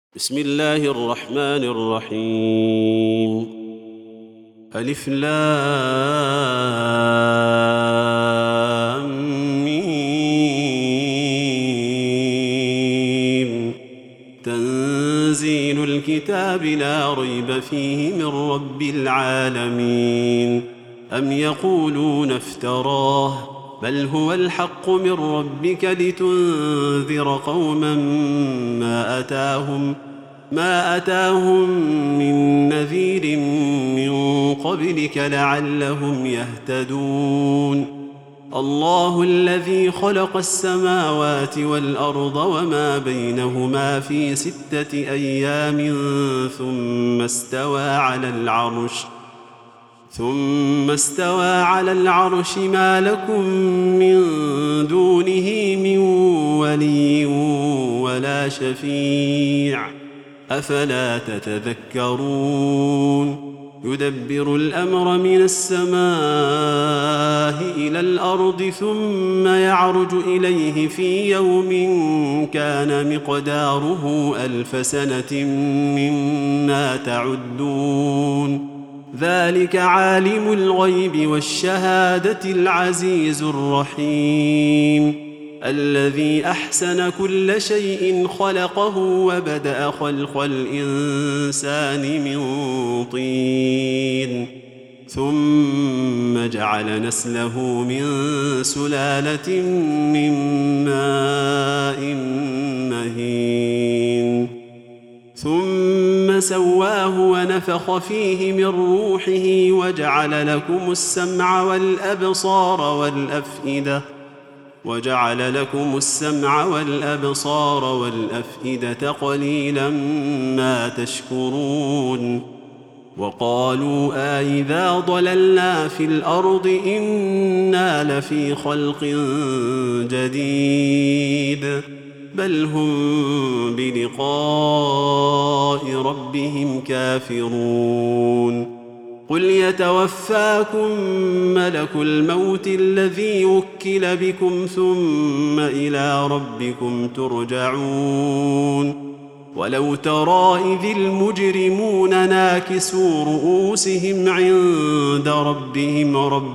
بسم الله الرحمن الرحيم. ألف لام ميم. تنزيل الكتاب لا ريب فيه من رب العالمين. أم يقولون افتراه بل هو الحق من ربك لتنذر قوما ما أتاهم من نذير من قبلك لعلهم يهتدون. الله الذي خلق السماوات والأرض وما بينهما في 6 أيام ثم استوى على العرش ما لكم من دونه من ولي ولا شفيع أفلا تتذكرون. يدبر الأمر من السماء إلى الأرض ثم يعرج إليه في يوم كان مقداره 1000 سنة مما تعدون. ذلك عالم الغيب والشهادة العزيز الرحيم الذي أحسن كل شيء خلقه وبدأ خلق الإنسان من طين ثم جعل نسله من سلالة من ماء مهين ثم سواه ونفخ فيه من روحه وجعل لكم السمع والأبصار والأفئدة قليلا ما تشكرون. وقالوا أإذا ضللنا في الأرض إنا لفي خلق جديد بل هم بلقاء ربهم كافرون. قل يتوفاكم ملك الموت الذي وكل بكم ثم إلى ربكم ترجعون. ولو ترى إذ المجرمون ناكسوا رؤوسهم عند ربهم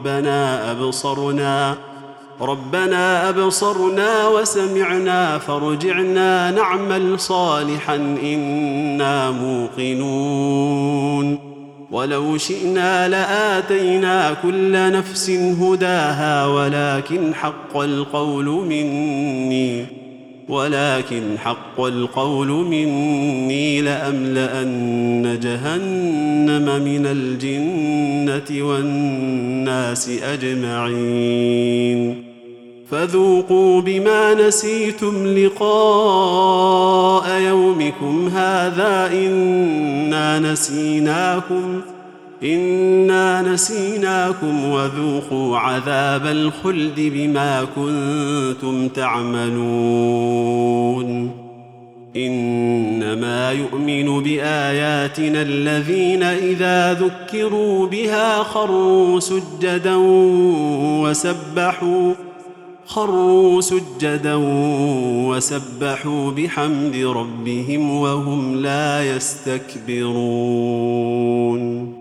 ربنا أبصرنا وسمعنا فارجعنا نعمل صالحا إنا موقنون. ولو شئنا لآتينا كل نفس هداها ولكن حق القول مني لأملأن جهنم من الجنة والناس أجمعين. فذوقوا بما نسيتم لقاء يومكم هذا إنا نسيناكم وذوقوا عذاب الخلد بما كنتم تعملون. إنما يؤمن بآياتنا الذين إذا ذكروا بها خروا سجدا وسبحوا بحمد ربهم وهم لا يستكبرون.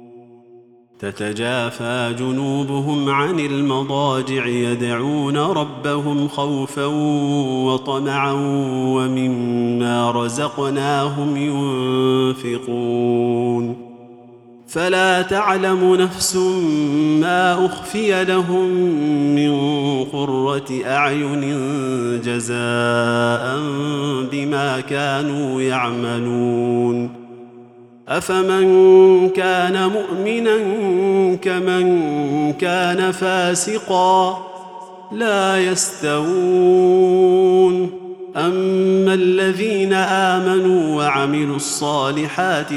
تتجافى جنوبهم عن المضاجع يدعون ربهم خوفا وطمعا ومما رزقناهم ينفقون. فلا تعلم نفس ما أخفي لهم من قرة أعين جزاء بما كانوا يعملون. أفمن كان مؤمنا كمن كان فاسقا لا يستوون. أما الذين آمنوا وعملوا الصالحات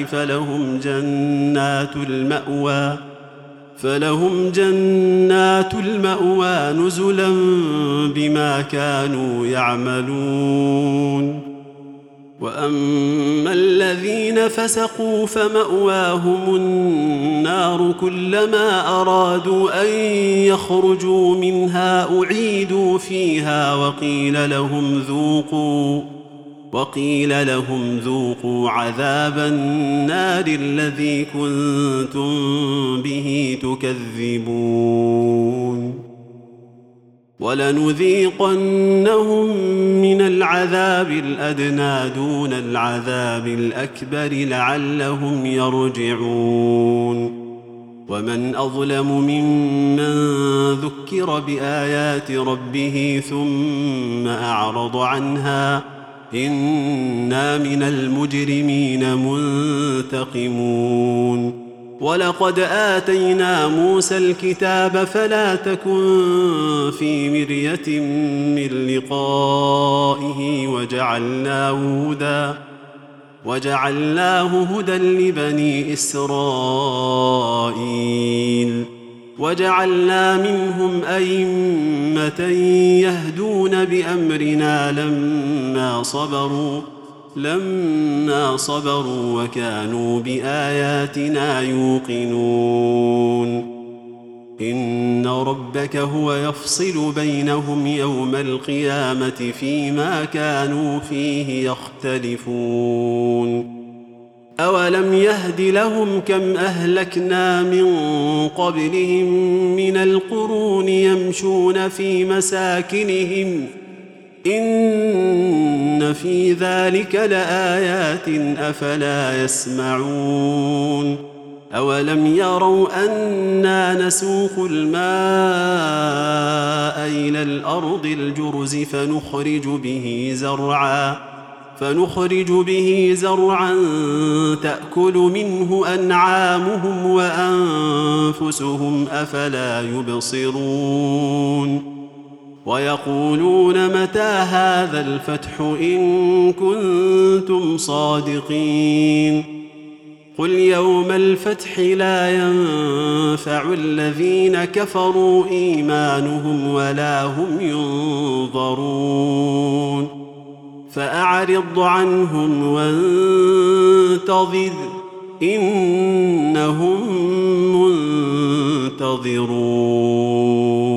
فلهم جنات المأوى نزلا بما كانوا يعملون. وأما الذين فسقوا فمأواهم النار كلما أرادوا أن يخرجوا منها أعيدوا فيها وقيل لهم ذوقوا عذاب النار الذي كنتم به تكذبون ولنذيقنهم من العذاب الأدنى دون العذاب الأكبر لعلهم يرجعون ومن أظلم ممن ذكر بآيات ربه ثم أعرض عنها إنا من المجرمين منتقمون ولقد آتينا موسى الكتاب فلا تكن في مرية من لقائه وجعلناه هدى لبني إسرائيل وجعلنا منهم أئمة يهدون بأمرنا لما صبروا وكانوا بآياتنا يوقنون إن ربك هو يفصل بينهم يوم القيامة فيما كانوا فيه يختلفون أولم يهد لهم كم أهلكنا من قبلهم من القرون يمشون في مساكنهم إن في ذلك لآيات أفلا يسمعون أولم يروا أنا نسوق الماء إلى الأرض الجرز فنخرج به زرعا تأكل منه أنعامهم وأنفسهم أفلا يبصرون ويقولون متى هذا الفتح إن كنتم صادقين قل يوم الفتح لا ينفع الذين كفروا إيمانهم ولا هم ينظرون فأعرض عنهم وانتظر إنهم منتظرون